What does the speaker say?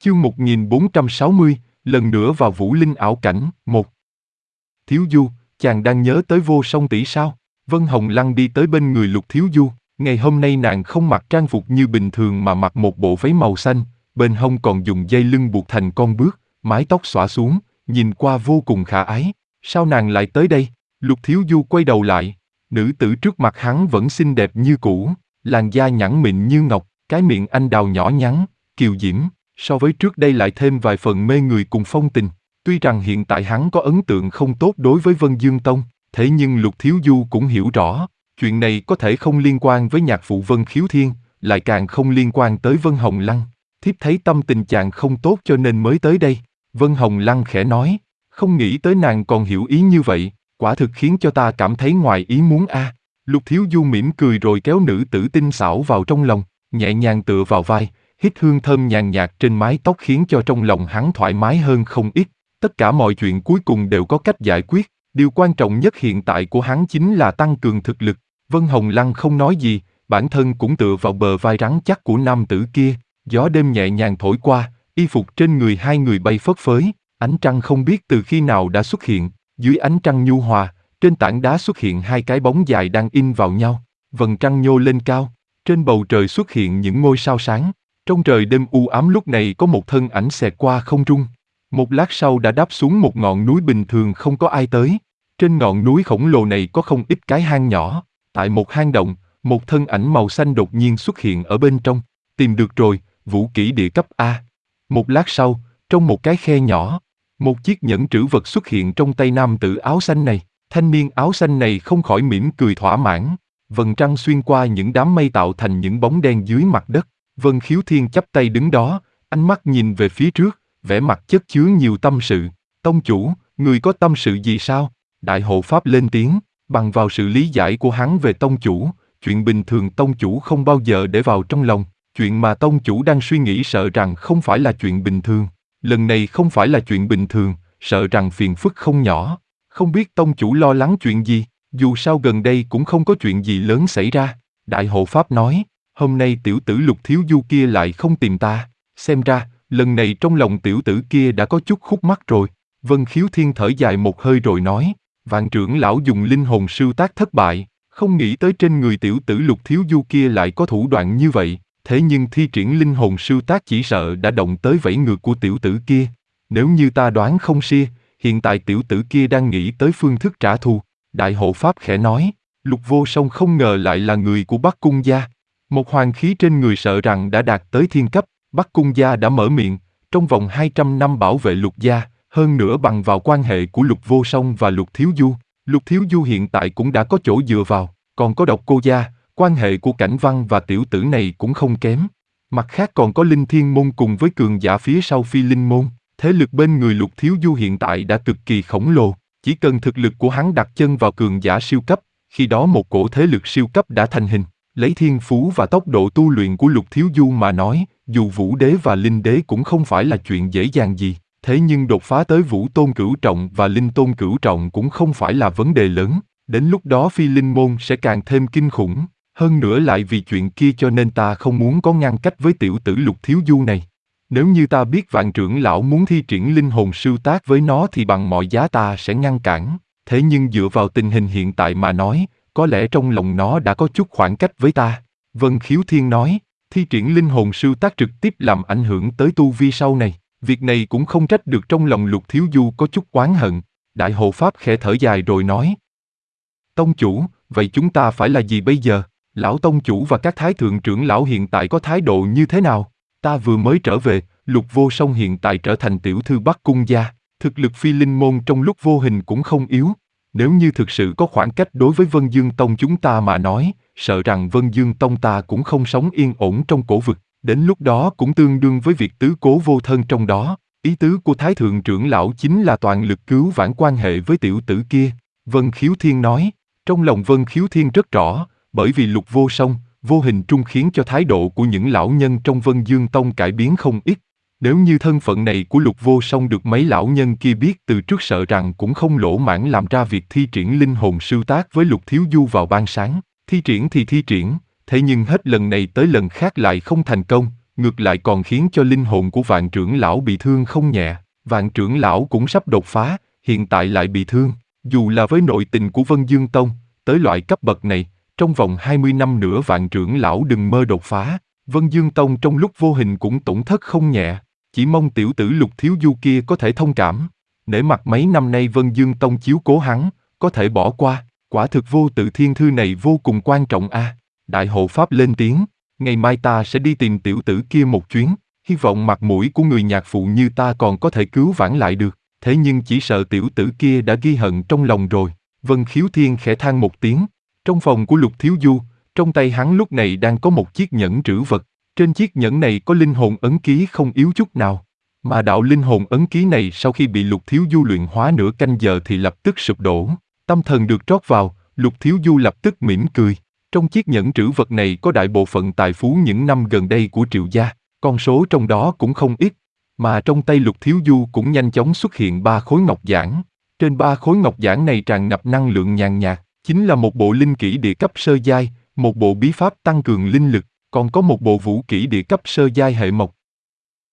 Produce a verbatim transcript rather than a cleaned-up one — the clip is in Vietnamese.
Chương một nghìn bốn trăm sáu mươi, lần nữa vào Vũ Linh ảo cảnh, một. Thiếu Du, chàng đang nhớ tới Vô Song tỷ sao? Vân Hồng Lăng đi tới bên người Lục Thiếu Du, ngày hôm nay nàng không mặc trang phục như bình thường mà mặc một bộ váy màu xanh, bên hông còn dùng dây lưng buộc thành con bước, mái tóc xõa xuống, nhìn qua vô cùng khả ái. Sao nàng lại tới đây? Lục Thiếu Du quay đầu lại, nữ tử trước mặt hắn vẫn xinh đẹp như cũ, làn da nhẵn mịn như ngọc, cái miệng anh đào nhỏ nhắn, kiều diễm, so với trước đây lại thêm vài phần mê người cùng phong tình. Tuy rằng hiện tại hắn có ấn tượng không tốt đối với Vân Dương Tông, thế nhưng Lục Thiếu Du cũng hiểu rõ, chuyện này có thể không liên quan với nhạc phụ Vân Khiếu Thiên, lại càng không liên quan tới Vân Hồng Lăng. Thiếp thấy tâm tình chàng không tốt cho nên mới tới đây. Vân Hồng Lăng khẽ nói, không nghĩ tới nàng còn hiểu ý như vậy, quả thực khiến cho ta cảm thấy ngoài ý muốn a. À. Lục Thiếu Du mỉm cười rồi kéo nữ tử tinh xảo vào trong lòng, nhẹ nhàng tựa vào vai, hít hương thơm nhàn nhạt trên mái tóc khiến cho trong lòng hắn thoải mái hơn không ít. Tất cả mọi chuyện cuối cùng đều có cách giải quyết, điều quan trọng nhất hiện tại của hắn chính là tăng cường thực lực. Vân Hồng Lăng không nói gì, bản thân cũng tựa vào bờ vai rắn chắc của nam tử kia, gió đêm nhẹ nhàng thổi qua, y phục trên người hai người bay phất phới, ánh trăng không biết từ khi nào đã xuất hiện, dưới ánh trăng nhu hòa, trên tảng đá xuất hiện hai cái bóng dài đang in vào nhau, vầng trăng nhô lên cao, trên bầu trời xuất hiện những ngôi sao sáng, trong trời đêm u ám lúc này có một thân ảnh xẹt qua không trung. Một lát sau đã đáp xuống một ngọn núi bình thường không có ai tới. Trên ngọn núi khổng lồ này có không ít cái hang nhỏ. Tại một hang động, một thân ảnh màu xanh đột nhiên xuất hiện ở bên trong. Tìm được rồi, vũ kỹ địa cấp A. Một lát sau, trong một cái khe nhỏ, một chiếc nhẫn trữ vật xuất hiện trong tay nam tử áo xanh này. Thanh niên áo xanh này không khỏi mỉm cười thỏa mãn. Vầng trăng xuyên qua những đám mây tạo thành những bóng đen dưới mặt đất. Vân Khiếu Thiên chắp tay đứng đó, ánh mắt nhìn về phía trước, vẻ mặt chất chứa nhiều tâm sự. Tông chủ, người có tâm sự gì sao? Đại hộ pháp lên tiếng, bằng vào sự lý giải của hắn về tông chủ, chuyện bình thường tông chủ không bao giờ để vào trong lòng, chuyện mà tông chủ đang suy nghĩ sợ rằng không phải là chuyện bình thường. Lần này không phải là chuyện bình thường, sợ rằng phiền phức không nhỏ. Không biết tông chủ lo lắng chuyện gì, dù sao gần đây cũng không có chuyện gì lớn xảy ra. Đại hộ pháp nói, hôm nay tiểu tử Lục Thiếu Du kia lại không tìm ta, xem ra, lần này trong lòng tiểu tử kia đã có chút khúc mắc rồi. Vân Khiếu Thiên thở dài một hơi rồi nói, Vạn trưởng lão dùng linh hồn sưu tác thất bại, không nghĩ tới trên người tiểu tử Lục Thiếu Du kia lại có thủ đoạn như vậy, thế nhưng thi triển linh hồn sưu tác chỉ sợ đã động tới vảy ngược của tiểu tử kia. Nếu như ta đoán không sai, hiện tại tiểu tử kia đang nghĩ tới phương thức trả thù. Đại hộ pháp khẽ nói, Lục Vô Song không ngờ lại là người của Bắc Cung gia. Một hoàng khí trên người sợ rằng đã đạt tới thiên cấp. Bắc Cung gia đã mở miệng, trong vòng hai trăm năm bảo vệ Lục gia, hơn nữa bằng vào quan hệ của Lục Vô Song và Lục Thiếu Du. Lục Thiếu Du hiện tại cũng đã có chỗ dựa vào, còn có Độc Cô gia, quan hệ của Cảnh Văn và tiểu tử này cũng không kém. Mặt khác còn có Linh Thiên môn cùng với cường giả phía sau Phi Linh môn, thế lực bên người Lục Thiếu Du hiện tại đã cực kỳ khổng lồ, chỉ cần thực lực của hắn đặt chân vào cường giả siêu cấp, khi đó một cổ thế lực siêu cấp đã thành hình. Lấy thiên phú và tốc độ tu luyện của Lục Thiếu Du mà nói, dù Vũ Đế và Linh Đế cũng không phải là chuyện dễ dàng gì, thế nhưng đột phá tới Vũ Tôn Cửu Trọng và Linh Tôn Cửu Trọng cũng không phải là vấn đề lớn, đến lúc đó Phi Linh môn sẽ càng thêm kinh khủng, hơn nữa lại vì chuyện kia cho nên ta không muốn có ngăn cách với tiểu tử Lục Thiếu Du này. Nếu như ta biết Vạn trưởng lão muốn thi triển linh hồn sưu tác với nó thì bằng mọi giá ta sẽ ngăn cản, thế nhưng dựa vào tình hình hiện tại mà nói, có lẽ trong lòng nó đã có chút khoảng cách với ta. Vân Khiếu Thiên nói, thi triển linh hồn sưu tác trực tiếp làm ảnh hưởng tới tu vi sau này. Việc này cũng không trách được trong lòng Lục Thiếu Du có chút oán hận. Đại hộ pháp khẽ thở dài rồi nói, tông chủ, vậy chúng ta phải là gì bây giờ? Lão tông chủ và các thái thượng trưởng lão hiện tại có thái độ như thế nào? Ta vừa mới trở về, Lục Vô Song hiện tại trở thành tiểu thư Bắc Cung gia, thực lực Phi Linh môn trong lúc vô hình cũng không yếu. Nếu như thực sự có khoảng cách đối với Vân Dương Tông chúng ta mà nói, sợ rằng Vân Dương Tông ta cũng không sống yên ổn trong cổ vực, đến lúc đó cũng tương đương với việc tứ cố vô thân trong đó. Ý tứ của Thái Thượng trưởng lão chính là toàn lực cứu vãn quan hệ với tiểu tử kia. Vân Khiếu Thiên nói, trong lòng Vân Khiếu Thiên rất rõ, bởi vì Lục Vô Song, vô hình trung khiến cho thái độ của những lão nhân trong Vân Dương Tông cải biến không ít. Nếu như thân phận này của Lục Vô Song được mấy lão nhân kia biết từ trước sợ rằng cũng không lỗ mãng làm ra việc thi triển linh hồn sưu tác với Lục Thiếu Du vào ban sáng. Thi triển thì thi triển, thế nhưng hết lần này tới lần khác lại không thành công, ngược lại còn khiến cho linh hồn của Vạn trưởng lão bị thương không nhẹ. Vạn trưởng lão cũng sắp đột phá, hiện tại lại bị thương. Dù là với nội tình của Vân Dương Tông, tới loại cấp bậc này, trong vòng hai mươi năm nữa Vạn trưởng lão đừng mơ đột phá. Vân Dương Tông trong lúc vô hình cũng tổn thất không nhẹ. Chỉ mong tiểu tử Lục Thiếu Du kia có thể thông cảm. Nể mặt mấy năm nay Vân Dương Tông chiếu cố hắn, có thể bỏ qua. Quả thực vô tự thiên thư này vô cùng quan trọng a. À. Đại hộ pháp lên tiếng, ngày mai ta sẽ đi tìm tiểu tử kia một chuyến, hy vọng mặt mũi của người nhạc phụ như ta còn có thể cứu vãn lại được. Thế nhưng chỉ sợ tiểu tử kia đã ghi hận trong lòng rồi. Vân Khiếu Thiên khẽ than một tiếng. Trong phòng của Lục Thiếu Du, trong tay hắn lúc này đang có một chiếc nhẫn trữ vật. Trên chiếc nhẫn này có linh hồn ấn ký không yếu chút nào. Mà đạo linh hồn ấn ký này sau khi bị Lục Thiếu Du luyện hóa nửa canh giờ thì lập tức sụp đổ. Tâm thần được trót vào, Lục Thiếu Du lập tức mỉm cười. Trong chiếc nhẫn trữ vật này có đại bộ phận tài phú những năm gần đây của Triệu gia, con số trong đó cũng không ít. Mà trong tay Lục Thiếu Du cũng nhanh chóng xuất hiện ba khối ngọc giản. Trên ba khối ngọc giản này tràn ngập năng lượng nhàn nhạt, chính là một bộ linh kỹ địa cấp sơ giai, một bộ bí pháp tăng cường linh lực, còn có một bộ vũ kỹ địa cấp sơ giai hệ mộc.